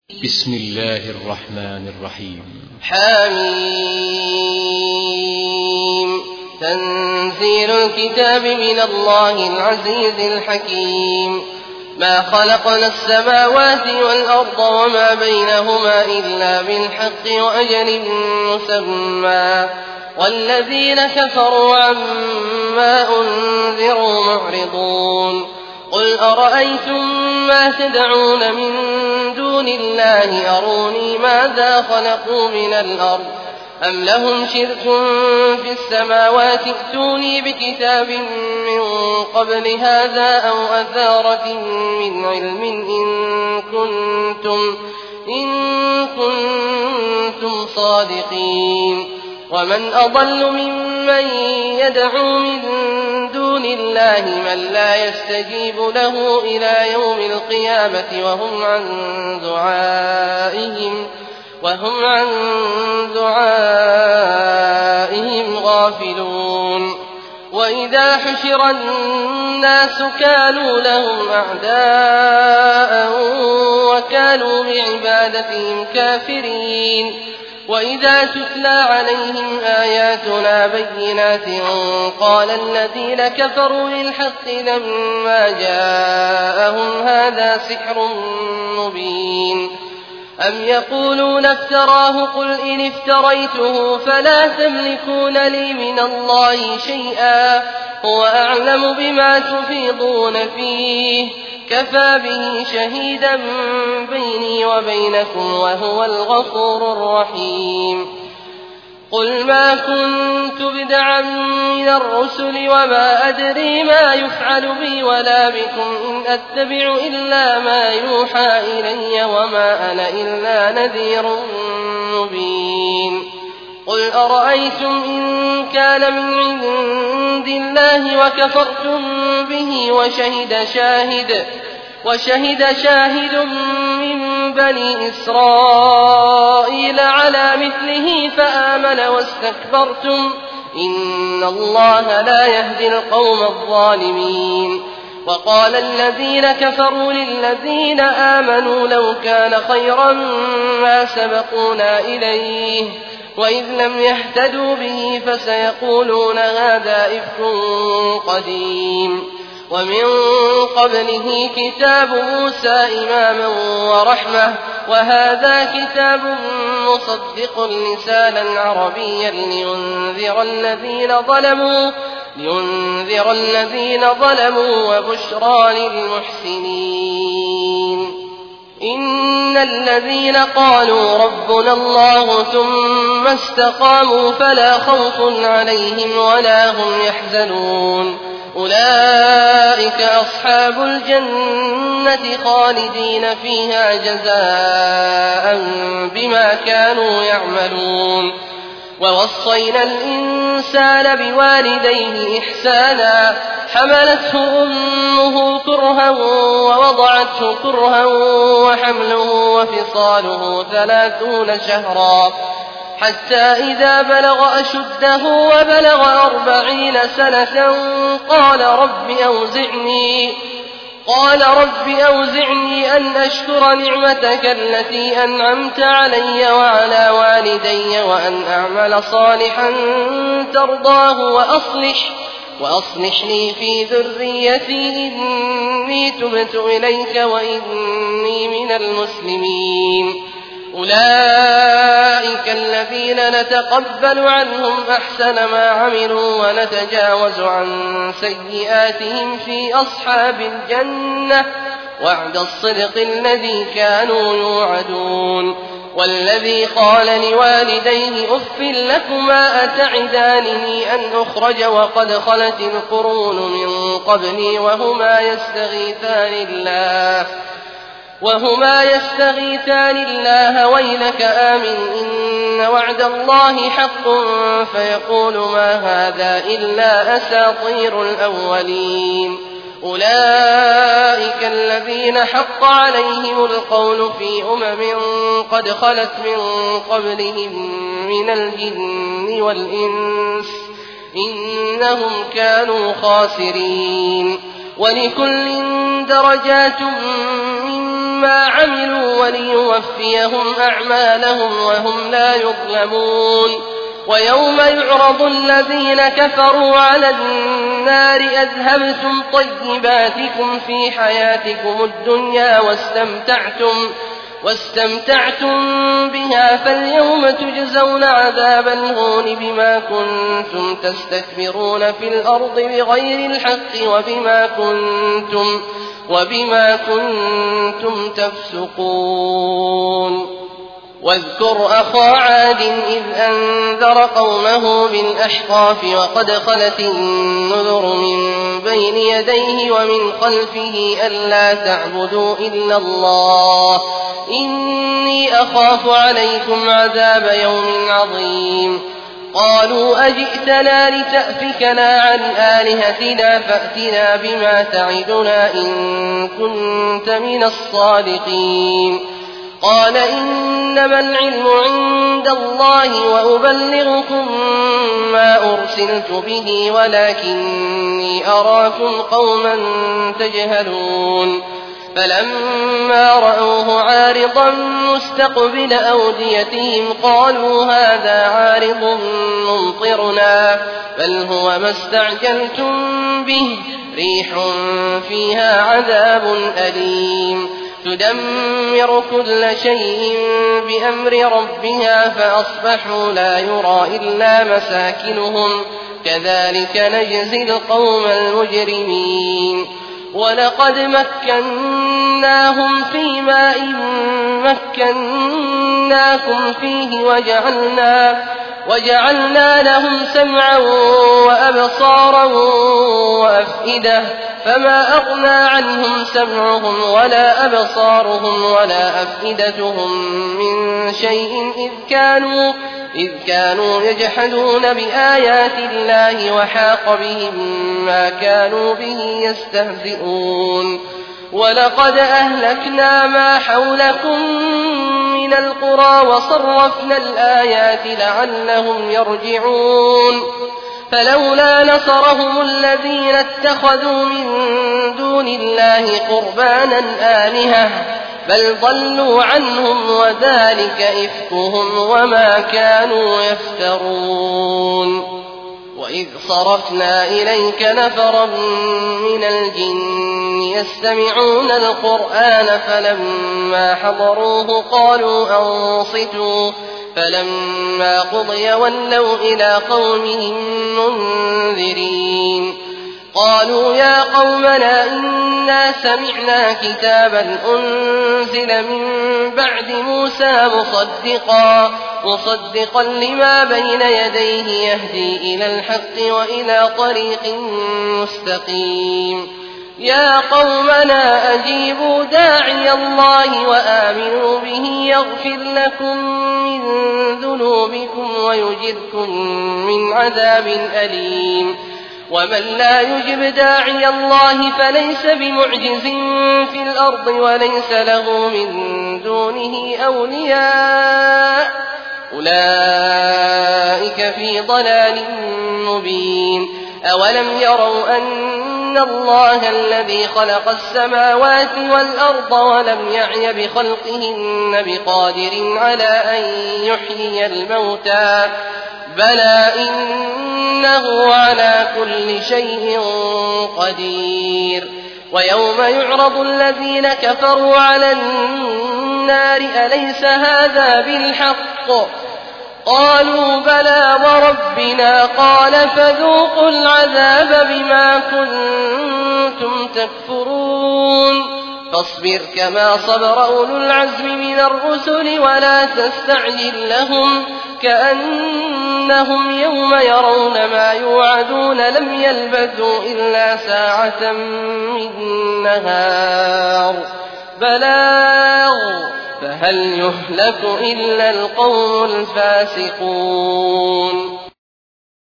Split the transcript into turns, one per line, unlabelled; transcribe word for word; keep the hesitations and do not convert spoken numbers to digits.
بسم الله الرحمن الرحيم.
حميم. تنزيل الكتاب من الله العزيز الحكيم. ما خلقنا السماوات والأرض وما بينهما إلا بالحق وأجل مسمى والذين كفروا عما أنذروا معرضون. قل أرأيتم ما تدعون من دون الله أروني ماذا خلقوا من الأرض أم لهم شرك في السماوات ائتوني بكتاب من قبل هذا أو أثارة من علم إن كنتم, إن كنتم صادقين. ومن أضل ممن يدعو من دون الله من لا يستجيب له إلى يوم القيامة وهم عن دعائهم وهم عن دعائهم غافلون. وإذا حشر الناس كانوا لهم أعداء وكانوا بعبادتهم كافرين. وإذا تتلى عليهم آياتنا بينات قال الذين كفروا للحق لما جاءهم هذا سحر مبين. أم يقولون افتراه قل إن افتريته فلا تملكون لي من الله شيئا هو أعلم بما تفيضون فيه كفى به شهيدا بيني وبينكم وهو الغفور الرحيم. قل ما كنت بدعا من الرسل وما أدري ما يفعل بي ولا بكم إن أتبع إلا ما يوحى إلي وما أنا إلا نذير مبين. قل أرأيتم إن كان من عند الله وكفرتم به وشهد شاهد وشهد شاهد من بني إسرائيل على مثله فآمن واستكبرتم إن الله لا يهدي القوم الظالمين. وقال الذين كفروا للذين آمنوا لو كان خيرا ما سبقونا إليه وإذ لم يهتدوا به فسيقولون هذا إفك قديم. ومن قبله كتاب موسى إماما ورحمة وهذا كتاب مصدق لسانا عربيا لينذر الذين ظلموا لينذر الذين ظلموا وبشرى للمحسنين. إن الذين قالوا ربنا الله ثم استقاموا فلا خوف عليهم ولا هم يحزنون أولئك أصحاب الجنة خالدين فيها جزاء بما كانوا يعملون. ووصينا الإنسان بوالديه إحسانا حملته أمه كرها ووضعته كرها وحمله وفصاله ثلاثون شهرا حتى إذا بلغ أشده وبلغ أربعين سنة قال رب أوزعني قال رب أوزعني أن أشكر نعمتك التي أنعمت علي وعلى والدي وأن أعمل صالحا ترضاه وأصلح وأصلح لي في ذريتي إني تبت إليك وإني من المسلمين. أولئك الذين نتقبل عنهم أحسن ما عملوا ونتجاوز عن سيئاتهم في أصحاب الجنة وعد الصدق الذي كانوا يوعدون. والذي قال لوالديه أف لكما أتعدانني أن أخرج وقد خلت القرون من قبلي وهما يستغيثان الله وهما يستغيثان الله ويلك آمن إن وعد الله حق فيقول ما هذا إلا أساطير الأولين. أولئك الذين حق عليهم القول في أمم قد خلت من قبلهم من الجن والإنس إنهم كانوا خاسرين. ولكل درجات مما ما عملوا وليوفيهم أعمالهم وهم لا يظلمون ويوم يعرض الذين كفروا على النار أذهبتم طيباتكم في حياتكم الدنيا واستمتعتم واستمتعتم بها فاليوم تجزون عذاب الهون بما كنتم تستكبرون في الأرض بغير الحق وبما كنتم وبما كنتم تفسقون واذكر أخا عاد إذ أنذر قومه بالأحقاف وقد خلت النذر من بين يديه ومن خلفه ألا تعبدوا إلا الله إني أخاف عليكم عذاب يوم عظيم قالوا أجئتنا لتأفكنا عن آلهتنا فأتنا بما تعدنا إن كنت من الصادقين قال إنما العلم عند الله وأبلغكم ما أرسلت به ولكني أراكم قوما تجهلون فلما رأوه عارضا مستقبل أوديتهم قالوا هذا عارض ممطرنا بل هو ما استعجلتم به ريح فيها عذاب أليم تدمر كل شيء بأمر ربها فأصبحوا لا يرى إلا مساكنهم كذلك نجزي القوم المجرمين ولقد مكناهم في ماء مكناكم فيه وجعلنا وجعلنا لهم سمعا وأبصارا وأفئدة فما أغنى عنهم سمعهم ولا أبصارهم ولا أفئدتهم من شيء إذ كانوا, إذ كانوا يجحدون بآيات الله وحاق بهم ما كانوا به يستهزئون ولقد أهلكنا ما حولكم من القرى وصرفنا الآيات لعلهم يرجعون فلولا نصرهم الذين اتخذوا من دون الله قربانا آلهة بل ضلوا عنهم وذلك إفكهم وما كانوا يفترون وإذ صرفنا إليك نفرا من الجن يستمعون القرآن فلما حضروه قالوا أنصتوا فلما قضي ولوا إلى قومهم منذرين قالوا يا قومنا إنا سمعنا كتابا أنزل من بعد موسى مصدقا, مصدقا لما بين يديه يهدي إلى الحق وإلى طريق مستقيم يا قومنا أجيبوا داعي الله وآمنوا به يغفر لكم من ذنوبكم ويجركم من عذاب أليم ومن لا يجب داعي الله فليس بمعجز في الأرض وليس له من دونه أولياء أولئك في ضلال مبين أولم يروا أن الله الذي خلق السماوات والأرض ولم يعي بخلقهن بقادر على أن يحيي الموتى بلى إنه على كل شيء قدير ويوم يعرض الذين كفروا على النار أليس هذا بالحق قالوا بلى وربنا قال فذوقوا العذاب بما كنتم تكفرون فاصبر كما صبر أولو العزم من الرسل ولا تستعجل لهم كأنهم يوم يرون ما يوعدون لم يلبثوا إلا ساعة من نهار بلاغ فهل يهلك إلا القوم الفاسقون